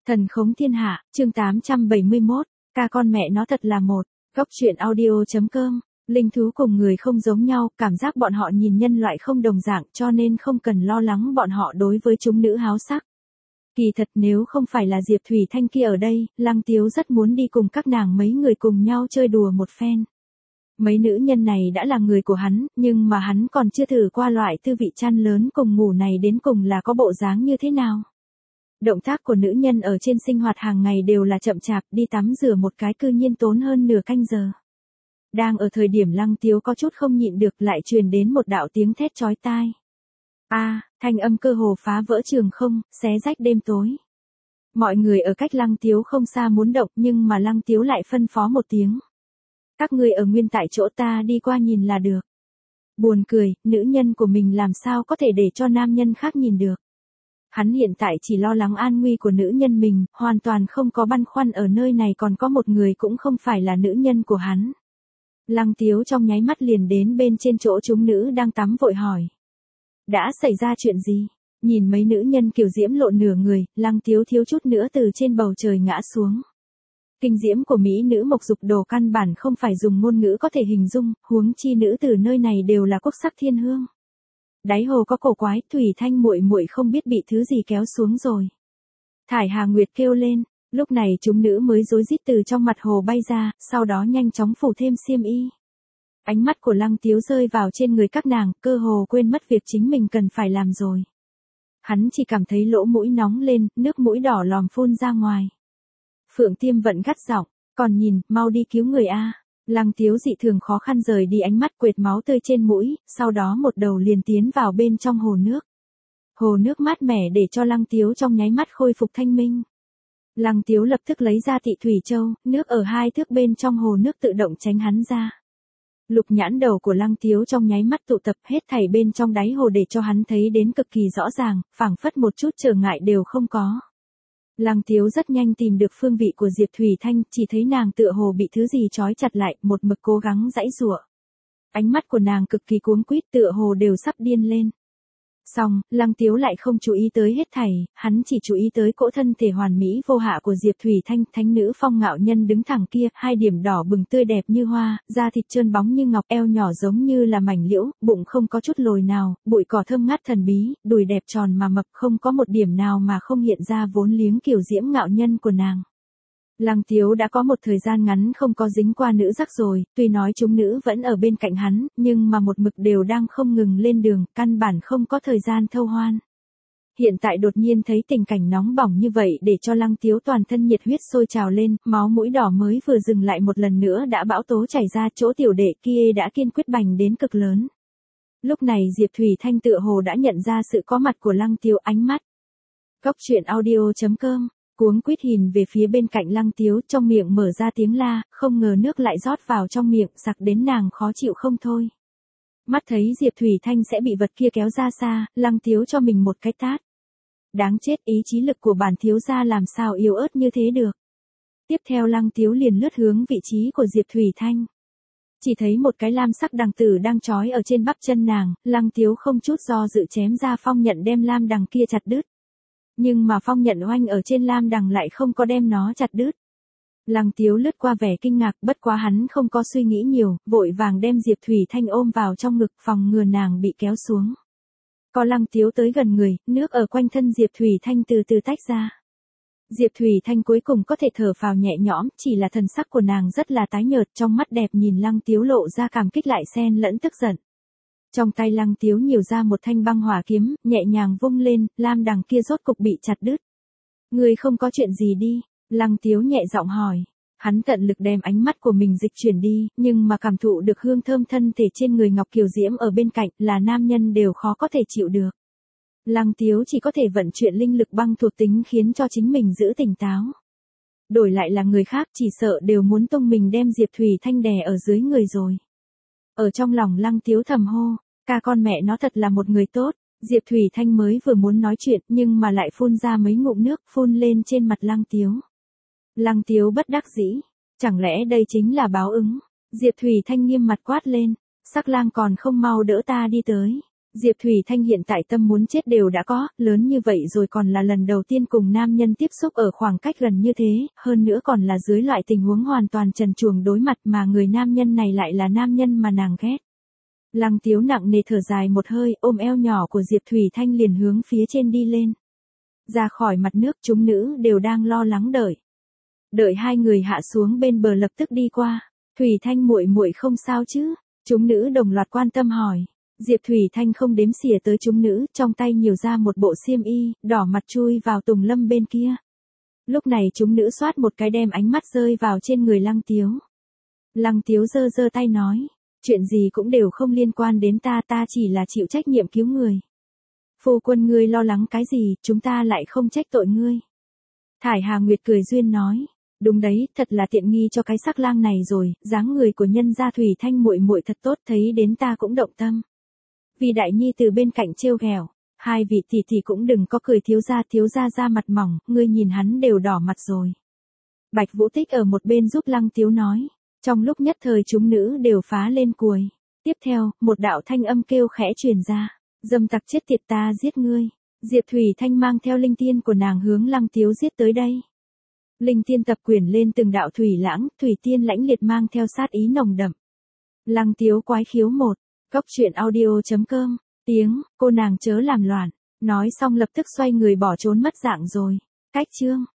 Thần khống thiên hạ, chương 871, ca con mẹ nó thật là một. Góc truyện audio.com. Linh thú cùng người không giống nhau, cảm giác bọn họ nhìn nhân loại không đồng dạng cho nên không cần lo lắng bọn họ đối với chúng nữ háo sắc. Kỳ thật nếu không phải là Diệp Thủy Thanh kia ở đây, Lăng Tiếu rất muốn đi cùng các nàng mấy người cùng nhau chơi đùa một phen. Mấy nữ nhân này đã là người của hắn, nhưng mà hắn còn chưa thử qua loại tư vị chăn lớn cùng ngủ này đến cùng là có bộ dáng như thế nào. Động tác của nữ nhân ở trên sinh hoạt hàng ngày đều là chậm chạp, đi tắm rửa một cái cư nhiên tốn hơn nửa canh giờ. Đang ở thời điểm Lăng Tiếu có chút không nhịn được lại truyền đến một đạo tiếng thét chói tai. Thanh âm cơ hồ phá vỡ trường không, xé rách đêm tối. Mọi người ở cách Lăng Tiếu không xa muốn động nhưng mà Lăng Tiếu lại phân phó một tiếng. Các ngươi ở nguyên tại chỗ ta đi qua nhìn là được. Buồn cười, nữ nhân của mình làm sao có thể để cho nam nhân khác nhìn được. Hắn hiện tại chỉ lo lắng an nguy của nữ nhân mình, hoàn toàn không có băn khoăn ở nơi này còn có một người cũng không phải là nữ nhân của hắn. Lăng Tiếu trong nháy mắt liền đến bên trên chỗ chúng nữ đang tắm vội hỏi. Đã xảy ra chuyện gì? Nhìn mấy nữ nhân kiều diễm lộn nửa người, Lăng Tiếu thiếu chút nữa từ trên bầu trời ngã xuống. Kinh diễm của mỹ nữ mộc dục đồ căn bản không phải dùng ngôn ngữ có thể hình dung, huống chi nữ từ nơi này đều là quốc sắc thiên hương. Đáy hồ có cổ quái, Thủy Thanh muội muội không biết bị thứ gì kéo xuống rồi. Thải Hà Nguyệt kêu lên, lúc này chúng nữ mới rối rít từ trong mặt hồ bay ra, sau đó nhanh chóng phủ thêm xiêm y. Ánh mắt của Lăng Tiếu rơi vào trên người các nàng, cơ hồ quên mất việc chính mình cần phải làm rồi. Hắn chỉ cảm thấy lỗ mũi nóng lên, nước mũi đỏ lòm phun ra ngoài. Phượng Tiêm Vận gắt giọng, còn nhìn, mau đi cứu người a. Lăng Tiếu dị thường khó khăn rời đi ánh mắt quệt máu tươi trên mũi, sau đó một đầu liền tiến vào bên trong hồ nước. Hồ nước mát mẻ để cho Lăng Tiếu trong nháy mắt khôi phục thanh minh. Lăng Tiếu lập tức lấy ra Tị Thủy Châu, nước ở 2 thước bên trong hồ nước tự động tránh hắn ra. Lục nhãn đầu của Lăng Tiếu trong nháy mắt tụ tập hết thảy bên trong đáy hồ để cho hắn thấy đến cực kỳ rõ ràng, phảng phất một chút trở ngại đều không có. Lăng Tiếu rất nhanh tìm được phương vị của Diệp Thủy Thanh, chỉ thấy nàng tựa hồ bị thứ gì trói chặt lại, một mực cố gắng giãy giụa. Ánh mắt của nàng cực kỳ cuống quýt tựa hồ đều sắp điên lên. Xong, Lăng Tiếu lại không chú ý tới hết thảy, hắn chỉ chú ý tới cỗ thân thể hoàn mỹ vô hạ của Diệp Thủy Thanh, thánh nữ phong ngạo nhân đứng thẳng kia, 2 điểm đỏ bừng tươi đẹp như hoa, da thịt trơn bóng như ngọc, eo nhỏ giống như là mảnh liễu, bụng không có chút lồi nào, bụi cỏ thơm ngát thần bí, đùi đẹp tròn mà mập không có một điểm nào mà không hiện ra vốn liếng kiểu diễm ngạo nhân của nàng. Lăng Tiếu đã có một thời gian ngắn không có dính qua nữ giác rồi, tuy nói chúng nữ vẫn ở bên cạnh hắn, nhưng mà một mực đều đang không ngừng lên đường, căn bản không có thời gian thâu hoan. Hiện tại đột nhiên thấy tình cảnh nóng bỏng như vậy để cho Lăng Tiếu toàn thân nhiệt huyết sôi trào lên, máu mũi đỏ mới vừa dừng lại một lần nữa đã bão tố chảy ra, chỗ tiểu đệ kia đã kiên quyết bành đến cực lớn. Lúc này Diệp Thủy Thanh tựa hồ đã nhận ra sự có mặt của Lăng Tiếu, ánh mắt. Góc truyện audio.com. Cuống quýt nhìn về phía bên cạnh Lăng Tiếu, trong miệng mở ra tiếng la, không ngờ nước lại rót vào trong miệng, sặc đến nàng khó chịu không thôi. Mắt thấy Diệp Thủy Thanh sẽ bị vật kia kéo ra xa, Lăng Tiếu cho mình một cái tát. Đáng chết, ý chí lực của bản thiếu gia làm sao yếu ớt như thế được. Tiếp theo Lăng Tiếu liền lướt hướng vị trí của Diệp Thủy Thanh. Chỉ thấy một cái lam sắc đằng tử đang trói ở trên bắp chân nàng, Lăng Tiếu không chút do dự chém ra phong nhận đem lam đằng kia chặt đứt. Nhưng mà phong nhận oanh ở trên lam đằng lại không có đem nó chặt đứt. Lăng Tiếu lướt qua vẻ kinh ngạc, bất quá hắn không có suy nghĩ nhiều, vội vàng đem Diệp Thủy Thanh ôm vào trong ngực, phòng ngừa nàng bị kéo xuống. Có Lăng Tiếu tới gần người, nước ở quanh thân Diệp Thủy Thanh từ từ tách ra. Diệp Thủy Thanh cuối cùng có thể thở phào nhẹ nhõm, chỉ là thần sắc của nàng rất là tái nhợt, trong mắt đẹp nhìn Lăng Tiếu lộ ra cảm kích lại xen lẫn tức giận. Trong tay Lăng Tiếu nhiều ra một thanh băng hỏa kiếm, nhẹ nhàng vung lên, lam đằng kia rốt cục bị chặt đứt. Người không có chuyện gì đi, Lăng Tiếu nhẹ giọng hỏi. Hắn tận lực đem ánh mắt của mình dịch chuyển đi, nhưng mà cảm thụ được hương thơm thân thể trên người Ngọc Kiều Diễm ở bên cạnh là nam nhân đều khó có thể chịu được. Lăng Tiếu chỉ có thể vận chuyển linh lực băng thuộc tính khiến cho chính mình giữ tỉnh táo. Đổi lại là người khác chỉ sợ đều muốn tung mình đem Diệp Thủy Thanh đè ở dưới người rồi. Ở trong lòng Lăng Tiếu thầm hô, ca con mẹ nó thật là một người tốt. Diệp Thủy Thanh mới vừa muốn nói chuyện nhưng mà lại phun ra mấy ngụm nước phun lên trên mặt Lăng Tiếu. Lăng Tiếu bất đắc dĩ, chẳng lẽ đây chính là báo ứng. Diệp Thủy Thanh nghiêm mặt quát lên, Sắc Lang còn không mau đỡ ta đi tới. Diệp Thủy Thanh hiện tại tâm muốn chết đều đã có, lớn như vậy rồi còn là lần đầu tiên cùng nam nhân tiếp xúc ở khoảng cách gần như thế, hơn nữa còn là dưới loại tình huống hoàn toàn trần truồng đối mặt mà người nam nhân này lại là nam nhân mà nàng ghét. Lăng Tiếu nặng nề thở dài một hơi, ôm eo nhỏ của Diệp Thủy Thanh liền hướng phía trên đi lên. Ra khỏi mặt nước chúng nữ đều đang lo lắng đợi. Đợi hai người hạ xuống bên bờ lập tức đi qua. Thủy Thanh muội muội không sao chứ? Chúng nữ đồng loạt quan tâm hỏi. Diệp Thủy Thanh không đếm xỉa tới chúng nữ, trong tay nhiều ra một bộ xiêm y, đỏ mặt chui vào Tùng Lâm bên kia. Lúc này chúng nữ xoát một cái đem ánh mắt rơi vào trên người Lăng Tiếu. Lăng Tiếu giơ giơ tay nói, chuyện gì cũng đều không liên quan đến ta, ta chỉ là chịu trách nhiệm cứu người. Phu quân ngươi lo lắng cái gì, chúng ta lại không trách tội ngươi. Thải Hà Nguyệt cười duyên nói, đúng đấy, thật là tiện nghi cho cái sắc lang này rồi, dáng người của nhân gia Thủy Thanh muội muội thật tốt, thấy đến ta cũng động tâm. Vì đại nhi từ bên cạnh trêu ghẹo, hai vị tỷ tỷ cũng đừng có cười thiếu gia da mặt mỏng, ngươi nhìn hắn đều đỏ mặt rồi. Bạch Vũ Tích ở một bên giúp Lăng Tiếu nói, trong lúc nhất thời chúng nữ đều phá lên cười. Tiếp theo, một đạo thanh âm kêu khẽ truyền ra, dâm tặc chết tiệt ta giết ngươi. Diệp Thủy Thanh mang theo linh tiên của nàng hướng Lăng Tiếu giết tới đây. Linh tiên tập quyển lên từng đạo thủy lãng, thủy tiên lãnh liệt mang theo sát ý nồng đậm. Lăng Tiếu quái khiếu 1, Cốc truyện audio.com, tiếng, cô nàng chớ làm loạn, nói xong lập tức xoay người bỏ trốn mất dạng rồi. Cách chương.